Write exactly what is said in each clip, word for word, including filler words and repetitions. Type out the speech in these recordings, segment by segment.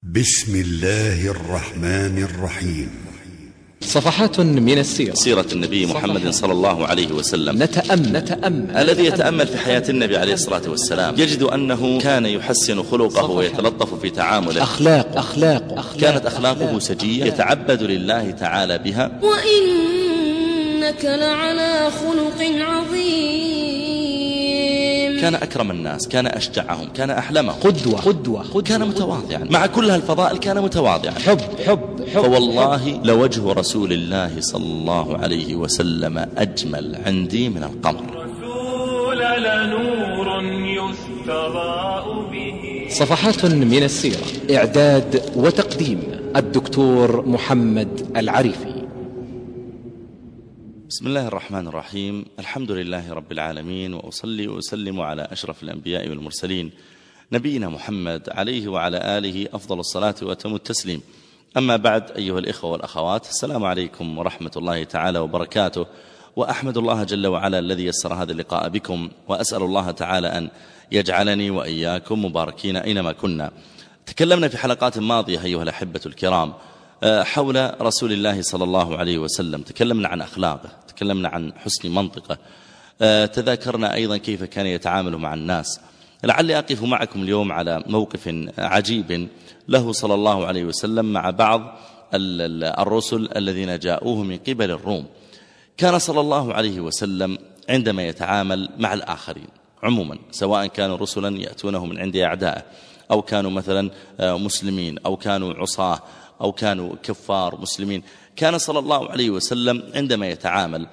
بسم الله الرحمن الرحيم. صفحات من السيرة. سيرة النبي محمد صلى الله عليه وسلم. نتأمل, نتأمل الذي يتأمل في حياة النبي عليه الصلاة والسلام يجد أنه كان يحسن خلقه ويتلطف في تعامله. أخلاق أخلاق, أخلاق كانت أخلاقه سجية يتعبد لله تعالى بها. وإنك لعلى خلق عظيم. كان أكرم الناس، كان أشجعهم، كان أحلمهم، قدوة قدوة, قدوة كان متواضعا. مع كل هالفضائل كان متواضعا. حب حب, حب فوالله حب لوجه رسول الله صلى الله عليه وسلم أجمل عندي من القمر. رسول لنور يستضاء به. صفحات من السيرة. إعداد وتقديم الدكتور محمد العريفي. بسم الله الرحمن الرحيم. الحمد لله رب العالمين، وأصلي وأسلم على أشرف الأنبياء والمرسلين نبينا محمد عليه وعلى آله أفضل الصلاة وأتم التسليم. أما بعد، أيها الإخوة والأخوات، السلام عليكم ورحمة الله تعالى وبركاته. وأحمد الله جل وعلا الذي يسر هذا اللقاء بكم، وأسأل الله تعالى أن يجعلني وإياكم مباركين أينما كنا. تكلمنا في حلقات ماضية أيها الأحبة الكرام حول رسول الله صلى الله عليه وسلم. تكلمنا عن أخلاقه، تكلمنا عن حسن منطقه، تذاكرنا أيضا كيف كان يتعامل مع الناس. لعلي أقف معكم اليوم على موقف عجيب له صلى الله عليه وسلم مع بعض الرسل الذين جاءوه من قبل الروم. كان صلى الله عليه وسلم عندما يتعامل مع الآخرين عموما، سواء كانوا رسلا يأتونه من عند أعدائه، أو كانوا مثلا مسلمين، أو كانوا عصاه، أو كانوا كفار مسلمين، كان صلى الله عليه وسلم عندما يتعامل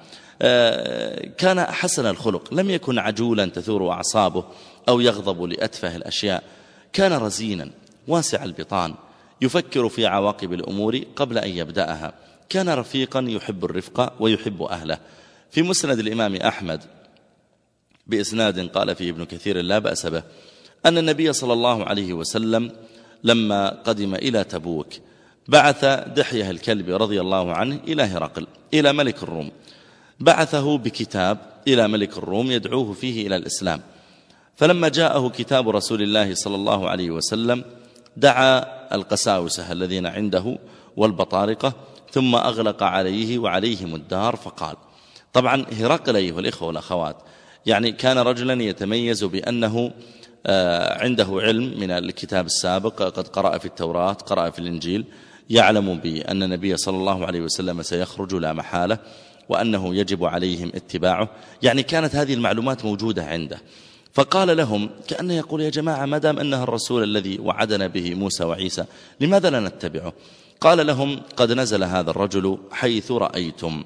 كان حسن الخلق، لم يكن عجولا تثور أعصابه أو يغضب لأتفه الأشياء. كان رزينا واسع البطان، يفكر في عواقب الأمور قبل أن يبدأها. كان رفيقا يحب الرفق ويحب أهله. في مسند الإمام أحمد بإسناد قال فيه ابن كثير لا بأس به أن النبي صلى الله عليه وسلم لما قدم إلى تبوك بعث دحية الكلب رضي الله عنه إلى هرقل، إلى ملك الروم، بعثه بكتاب إلى ملك الروم يدعوه فيه إلى الإسلام. فلما جاءه كتاب رسول الله صلى الله عليه وسلم دعا القساوسة الذين عنده والبطارقة، ثم أغلق عليه وعليهم الدار فقال. طبعا هرقل أيها الإخوة والأخوات يعني كان رجلا يتميز بأنه عنده علم من الكتاب السابق، قد قرأ في التوراة، قرأ في الإنجيل، يعلم بأن النبي صلى الله عليه وسلم سيخرج لا محالة، وأنه يجب عليهم اتباعه. يعني كانت هذه المعلومات موجودة عنده. فقال لهم كأنه يقول يا جماعة، ما دام أنه الرسول الذي وعدنا به موسى وعيسى، لماذا لا نتبعه؟ قال لهم قد نزل هذا الرجل حيث رأيتم،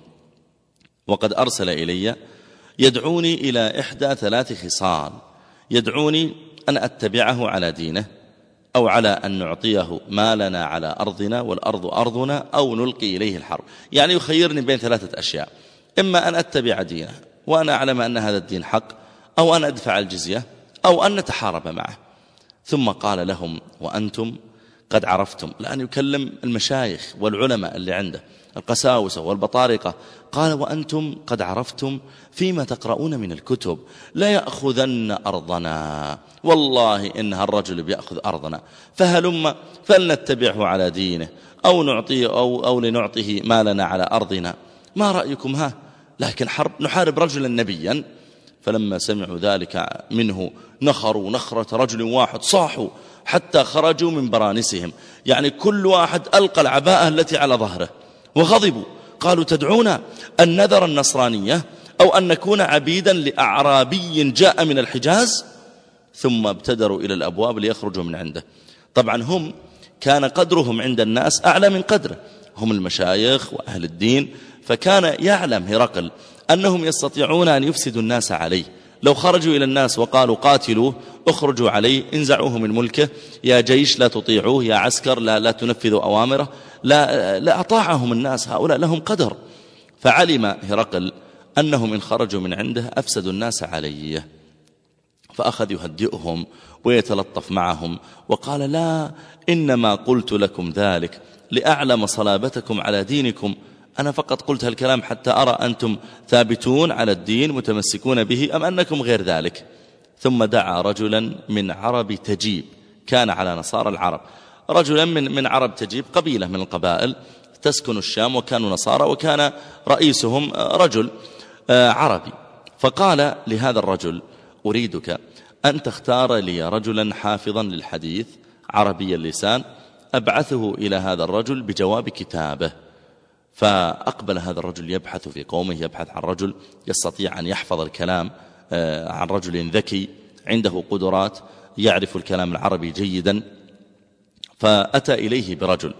وقد أرسل إلي يدعوني إلى إحدى ثلاث خصال: يدعوني أن أتبعه على دينه، أو على أن نعطيه مالنا على أرضنا والأرض أرضنا، أو نلقي إليه الحرب. يعني يخيرني بين ثلاثة أشياء: إما أن أتبع دينه وأنا أعلم أن هذا الدين حق، أو أن أدفع الجزية، أو أن نتحارب معه. ثم قال لهم وأنتم قد عرفتم، لأن يكلم المشايخ والعلماء اللي عنده، القساوسة والبطارقة، قال وأنتم قد عرفتم فيما تقرؤون من الكتب لا يأخذن أرضنا، والله إنها الرجل بيأخذ أرضنا، فهلم فلنتبعه على دينه، أو نعطيه أو, أو لنعطيه مالنا على أرضنا. ما رأيكم؟ ها لكن حرب نحارب رجلا نبيا. فلما سمعوا ذلك منه نخروا نخرة رجل واحد، صاحوا حتى خرجوا من برانسهم، يعني كل واحد ألقى العباءة التي على ظهره، وغضبوا قالوا تدعونا أن نذر النصرانية، أو أن نكون عبيدا لأعرابي جاء من الحجاز؟ ثم ابتدروا إلى الأبواب ليخرجوا من عنده. طبعا هم كان قدرهم عند الناس أعلى من قدره، هم المشايخ وأهل الدين، فكان يعلم هرقل أنهم يستطيعون أن يفسدوا الناس عليه. لو خرجوا إلى الناس وقالوا قاتلوه، اخرجوا عليه، انزعوه من ملكه، يا جيش لا تطيعوه، يا عسكر لا, لا تنفذوا أوامره، لا, لا أطاعهم الناس، هؤلاء لهم قدر. فعلم هرقل أنهم إن خرجوا من عنده أفسدوا الناس عليه، فأخذ يهدئهم ويتلطف معهم، وقال لا، إنما قلت لكم ذلك لأعلم صلابتكم على دينكم، أنا فقط قلت هالكلام حتى أرى أنتم ثابتون على الدين متمسكون به أم أنكم غير ذلك. ثم دعا رجلا من عرب تجيب، كان على نصارى العرب، رجلا من من عرب تجيب، قبيلة من القبائل تسكن الشام وكانوا نصارى، وكان رئيسهم رجل عربي. فقال لهذا الرجل: أريدك أن تختار لي رجلا حافظا للحديث عربي اللسان أبعثه إلى هذا الرجل بجواب كتابه. فأقبل هذا الرجل يبحث في قومه، يبحث عن رجل يستطيع أن يحفظ الكلام، عن رجل ذكي عنده قدرات يعرف الكلام العربي جيدا. فأتى إليه برجل،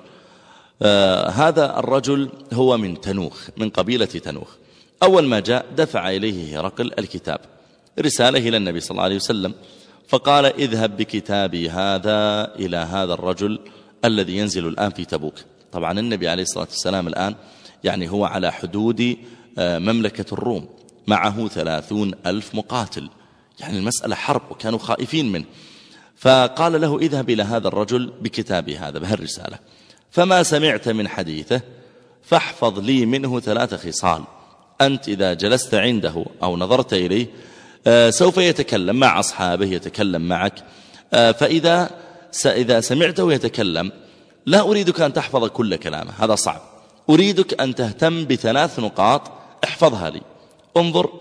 هذا الرجل هو من تنوخ، من قبيلة تنوخ. أول ما جاء دفع إليه هرقل الكتاب، رسالة إلى النبي صلى الله عليه وسلم، فقال: اذهب بكتابي هذا إلى هذا الرجل الذي ينزل الآن في تبوك. طبعا النبي عليه الصلاة والسلام الآن يعني هو على حدود مملكة الروم، معه ثلاثون ألف مقاتل، يعني المسألة حرب وكانوا خائفين منه. فقال له: اذهب إلى هذا الرجل بكتابي هذا بهالرسالة، فما سمعت من حديثه فاحفظ لي منه ثلاث خصال، أنت إذا جلست عنده أو نظرت إليه سوف يتكلم مع أصحابه، يتكلم معك، فإذا إذا سمعته يتكلم لا أريدك أن تحفظ كل كلامه، هذا صعب، أريدك أن تهتم بثلاث نقاط احفظها لي. انظر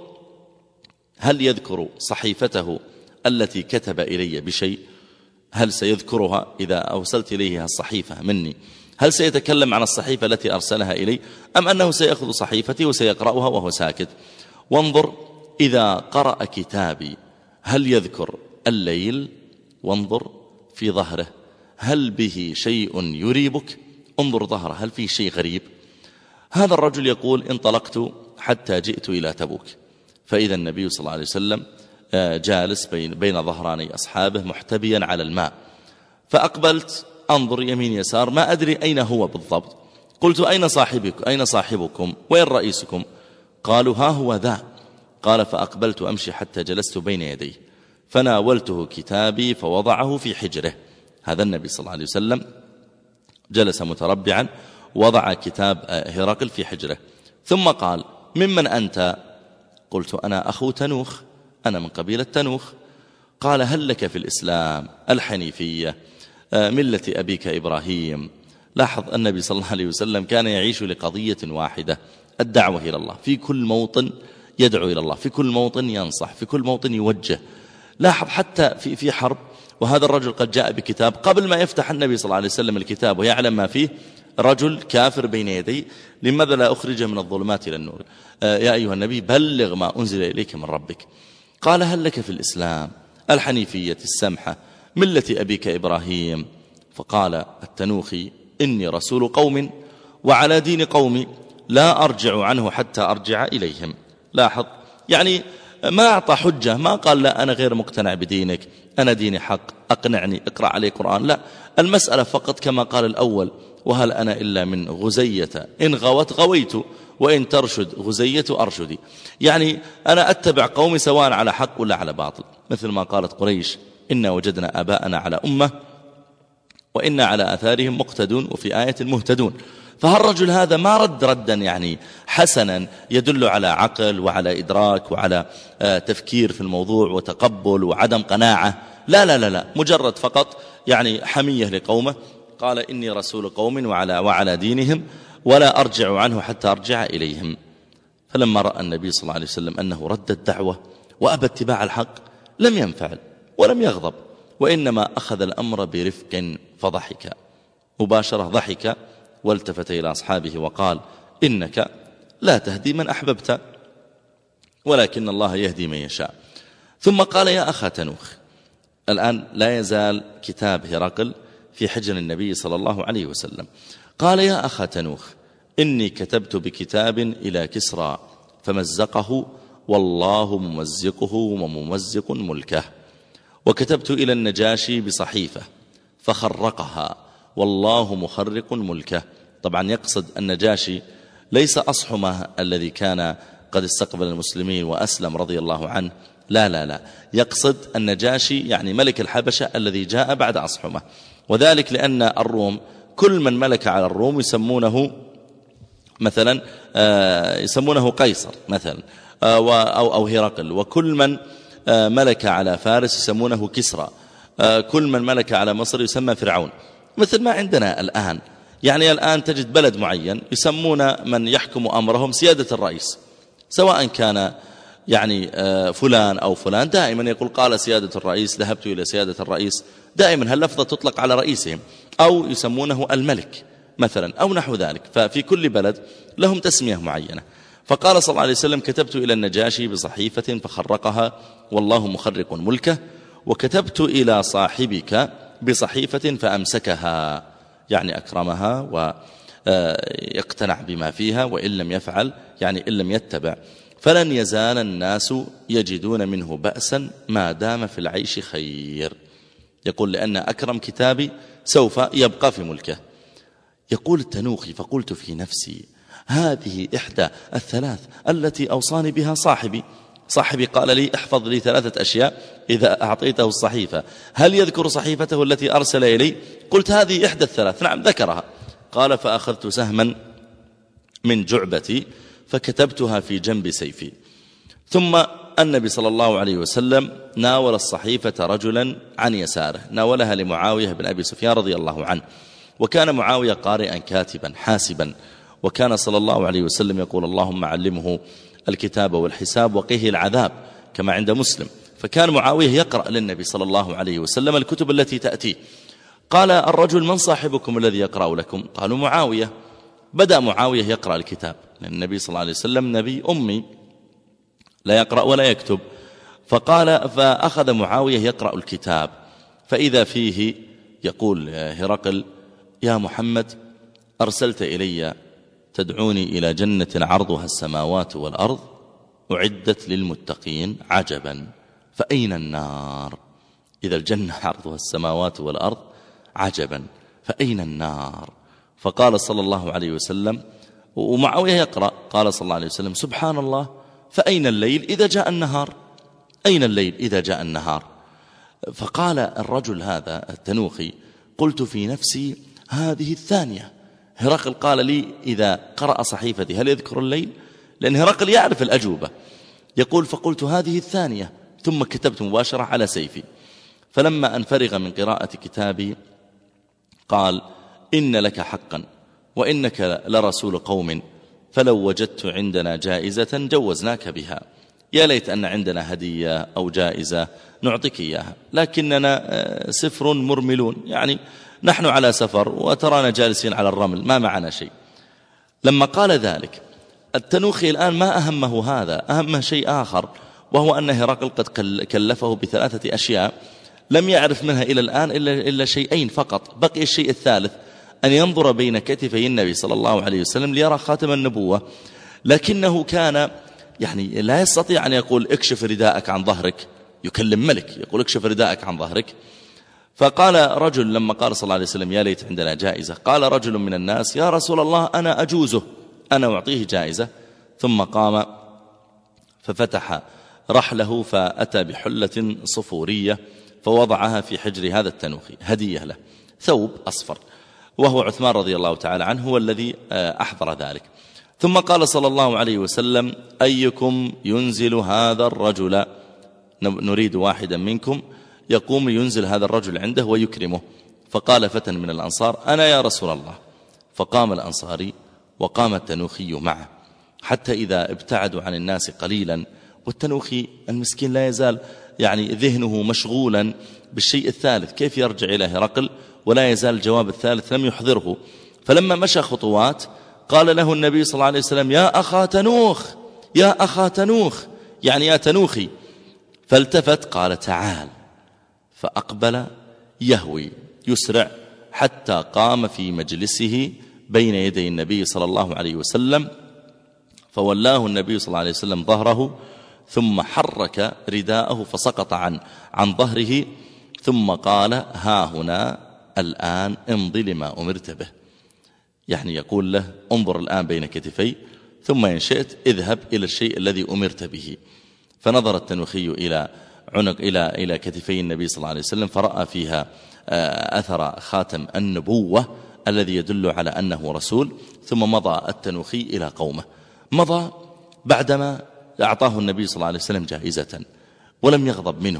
هل يذكر صحيفته التي كتب إلي بشيء، هل سيذكرها إذا أرسلت إليه الصحيفة مني، هل سيتكلم عن الصحيفة التي أرسلها إلي، أم أنه سيأخذ صحيفتي وسيقرأها وهو ساكت. وانظر إذا قرأ كتابي هل يذكر الليل، وانظر في ظهره هل به شيء يريبك، انظر ظهره هل فيه شيء غريب. هذا الرجل يقول: انطلقت حتى جئت إلى تبوك، فإذا النبي صلى الله عليه وسلم جالس بين, بين ظهراني أصحابه محتبيا على الماء، فأقبلت أنظر يمين يسار ما أدري أين هو بالضبط. قلت: أين صاحبك أين صاحبكم وين رئيسكم؟ قالوا: ها هو ذا. قال: فأقبلت أمشي حتى جلست بين يديه، فناولته كتابي فوضعه في حجره. هذا النبي صلى الله عليه وسلم جلس متربعا، وضع كتاب هرقل في حجره، ثم قال: ممن أنت؟ قلت: أنا أخو تنوخ، أنا من قبيلة تنوخ. قال: هل لك في الإسلام الحنيفية ملة أبيك إبراهيم؟ لاحظ النبي صلى الله عليه وسلم كان يعيش لقضية واحدة، الدعوة إلى الله، في كل موطن يدعو إلى الله، في كل موطن ينصح، في كل موطن يوجه. لاحظ حتى في في حرب، وهذا الرجل قد جاء بكتاب قبل ما يفتح النبي صلى الله عليه وسلم الكتاب ويعلم ما فيه، رجل كافر بين يدي، لماذا لا أخرجه من الظلمات إلى النور؟ آه يا أيها النبي بلغ ما أنزل إليك من ربك. قال: هل لك في الإسلام الحنيفية السمحة ملة أبيك إبراهيم؟ فقال التنوخي: إني رسول قوم وعلى دين قومي لا أرجع عنه حتى أرجع إليهم. لاحظ يعني ما أعطى حجة، ما قال: لا أنا غير مقتنع بدينك، أنا ديني حق، أقنعني، اقرأ عليه قرآن. لا، المسألة فقط كما قال الأول: وهل أنا إلا من غزية إن غوت غويت وإن ترشد غزية أرشدي. يعني أنا أتبع قومي سواء على حق ولا على باطل، مثل ما قالت قريش: إنا وجدنا آباءنا على أمة وإنا على آثارهم مقتدون، وفي آية مهتدون. فهالرجل هذا ما رد ردا يعني حسنا يدل على عقل وعلى إدراك وعلى تفكير في الموضوع وتقبل وعدم قناعة، لا لا لا لا، مجرد فقط يعني حمية لقومه. قال: إني رسول قوم وعلى, وعلى دينهم ولا أرجع عنه حتى أرجع إليهم. فلما رأى النبي صلى الله عليه وسلم أنه رد الدعوة وأبى اتباع الحق لم ينفعل ولم يغضب، وإنما أخذ الأمر برفق فضحك مباشرة، ضحك والتفت إلى أصحابه وقال: إنك لا تهدي من أحببت ولكن الله يهدي من يشاء. ثم قال: يا أخا تنوخ. الآن لا يزال كتاب هرقل في حجر النبي صلى الله عليه وسلم. قال: يا أخا تنوخ، إني كتبت بكتاب إلى كسرى فمزقه والله ممزقه وممزق ملكه، وكتبت إلى النجاشي بصحيفة فخرقها والله مخرق ملكه. طبعا يقصد النجاشي ليس أصحمه الذي كان قد استقبل المسلمين وأسلم رضي الله عنه، لا لا لا، يقصد النجاشي يعني ملك الحبشة الذي جاء بعد أصحمه، وذلك لأن الروم كل من ملك على الروم يسمونه مثلا يسمونه قيصر مثلا أو أو هرقل، وكل من ملك على فارس يسمونه كسرى، كل من ملك على مصر يسمى فرعون. مثل ما عندنا الآن. يعني الآن تجد بلد معين يسمون من يحكم أمرهم سيادة الرئيس، سواء كان يعني فلان أو فلان، دائما يقول قال سيادة الرئيس، ذهبت إلى سيادة الرئيس، دائما هاللفظة تطلق على رئيسهم، أو يسمونه الملك مثلا أو نحو ذلك. ففي كل بلد لهم تسمية معينة. فقال صلى الله عليه وسلم كتبت إلى النجاشي بصحيفة فخرقها والله مخرق ملكه، وكتبت إلى صاحبك بصحيفة فأمسكها، يعني أكرمها ويقتنع بما فيها، وإن لم يفعل يعني إن لم يتبع فلن يزال الناس يجدون منه بأسا ما دام في العيش خير. يقول لأن أكرم كتابي سوف يبقى في ملكه. يقول التنوخي فقلت في نفسي هذه إحدى الثلاث التي أوصاني بها صاحبي. صاحبي قال لي احفظ لي ثلاثة أشياء إذا أعطيته الصحيفة، هل يذكر صحيفته التي أرسل إلي؟ قلت هذه إحدى الثلاث، نعم ذكرها. قال فأخذت سهما من جعبتي فكتبتها في جنب سيفي. ثم النبي صلى الله عليه وسلم ناول الصحيفة رجلا عن يساره، ناولها لمعاوية بن أبي سفيان رضي الله عنه، وكان معاوية قارئا كاتبا حاسبا، وكان صلى الله عليه وسلم يقول اللهم علمه الكتاب والحساب وقيه العذاب كما عند مسلم. فكان معاوية يقرأ للنبي صلى الله عليه وسلم الكتب التي تأتيه. قال الرجل من صاحبكم الذي يقرأ لكم؟ قالوا معاوية. بدأ معاوية يقرأ الكتاب، لأن النبي صلى الله عليه وسلم نبي أمي لا يقرأ ولا يكتب. فقال فأخذ معاوية يقرأ الكتاب، فإذا فيه يقول هرقل يا محمد أرسلت إلي تدعوني إلى جنة عرضها السماوات والأرض أعدت للمتقين، عجبا فأين النار؟ إذا الجنة عرضها السماوات والأرض عجبا فأين النار؟ فقال صلى الله عليه وسلم، ومعاوية يقرأ، قال صلى الله عليه وسلم سبحان الله فأين الليل إذا جاء النهار؟ أين الليل إذا جاء النهار؟ فقال الرجل هذا التنوخي قلت في نفسي هذه الثانية. هرقل قال لي إذا قرأ صحيفتي هل يذكر الليل؟ لأن هرقل يعرف الأجوبة. يقول فقلت هذه الثانية، ثم كتبت مباشرة على سيفي. فلما أن فرغ من قراءة كتابي قال إن لك حقا وإنك لرسول قوم، فلو وجدت عندنا جائزة جوزناك بها، يا ليت أن عندنا هدية أو جائزة نعطيك إياها، لكننا سفر مرملون، يعني نحن على سفر وترانا جالسين على الرمل ما معنا شيء. لما قال ذلك التنوخي الآن ما أهمه هذا، أهمه شيء آخر، وهو أن هرقل قد كلفه بثلاثة أشياء لم يعرف منها إلى الآن إلا, إلا شيئين فقط. بقي الشيء الثالث أن ينظر بين كتفي النبي صلى الله عليه وسلم ليرى خاتم النبوة، لكنه كان يعني لا يستطيع أن يقول اكشف رداءك عن ظهرك، يكلم ملك يقول اكشف رداءك عن ظهرك. فقال رجل لما قال صلى الله عليه وسلم يا ليت عندنا جائزة، قال رجل من الناس يا رسول الله أنا أجوزه، أنا أعطيه جائزة. ثم قام ففتح رحله فأتى بحلة صفورية فوضعها في حجر هذا التنوخي هدية له، ثوب أصفر، وهو عثمان رضي الله تعالى عنه هو الذي أحضر ذلك. ثم قال صلى الله عليه وسلم أيكم ينزل هذا الرجل؟ نريد واحدا منكم يقوم ينزل هذا الرجل عنده ويكرمه. فقال فتى من الأنصار أنا يا رسول الله. فقام الأنصاري وقام التنوخي معه، حتى إذا ابتعدوا عن الناس قليلا، والتنوخي المسكين لا يزال يعني ذهنه مشغولا بالشيء الثالث، كيف يرجع إلى هرقل ولا يزال الجواب الثالث لم يحضره. فلما مشى خطوات قال له النبي صلى الله عليه وسلم يا أخا تنوخ، يا أخا تنوخ، يعني يا تنوخي. فالتفت قال تعال، فأقبل يهوي يسرع حتى قام في مجلسه بين يدي النبي صلى الله عليه وسلم، فولاه النبي صلى الله عليه وسلم ظهره، ثم حرك رداءه فسقط عن عن ظهره، ثم قال ها هنا الآن امضي لما أمرت به، يعني يقول له انظر الآن بين كتفي، ثم إن شئت اذهب إلى الشيء الذي أمرت به. فنظر التنوخي إلى عنق إلى إلى كتفي النبي صلى الله عليه وسلم فرأى فيها أثر خاتم النبوة الذي يدل على أنه رسول. ثم مضى التنوخي إلى قومه. مضى بعدما أعطاه النبي صلى الله عليه وسلم جائزة ولم يغضب منه،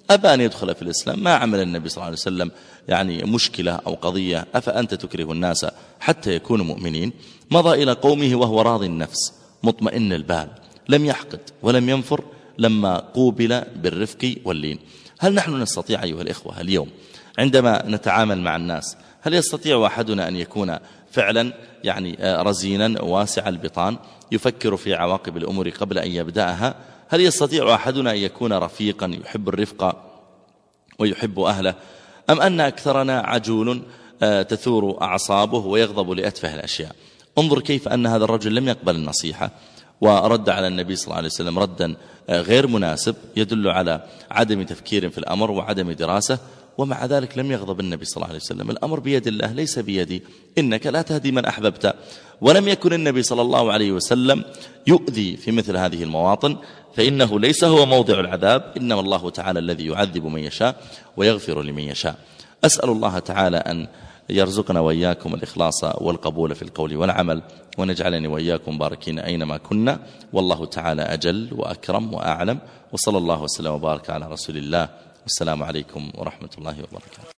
أبى أن يدخل في الإسلام، ما عمل النبي صلى الله عليه وسلم يعني مشكلة أو قضية أفأنت تكره الناس حتى يكونوا مؤمنين. مضى إلى قومه وهو راضي النفس مطمئن البال، لم يحقد ولم ينفر لما قوبل بالرفق واللين. هل نحن نستطيع أيها الإخوة اليوم عندما نتعامل مع الناس، هل يستطيع أحدنا أن يكون فعلا يعني رزينا واسع البطان يفكر في عواقب الأمور قبل أن يبدأها؟ هل يستطيع أحدنا أن يكون رفيقا يحب الرفق ويحب أهله، أم أن أكثرنا عجول تثور أعصابه ويغضب لأتفه الأشياء؟ انظر كيف أن هذا الرجل لم يقبل النصيحة ورد على النبي صلى الله عليه وسلم ردا غير مناسب يدل على عدم تفكير في الأمر وعدم دراسة، ومع ذلك لم يغضب النبي صلى الله عليه وسلم. الأمر بيد الله ليس بيدي، إنك لا تهدي من أحببت. ولم يكن النبي صلى الله عليه وسلم يؤذي في مثل هذه المواطن، فإنه ليس هو موضع العذاب، إنما الله تعالى الذي يعذب من يشاء ويغفر لمن يشاء. أسأل الله تعالى أن يرزقنا وإياكم الإخلاص والقبول في القول والعمل، ونجعلني وإياكم باركين أينما كنا، والله تعالى أجل وأكرم وأعلم. وصلى الله وسلم وبارك على رسول الله، والسلام عليكم ورحمة الله وبركاته.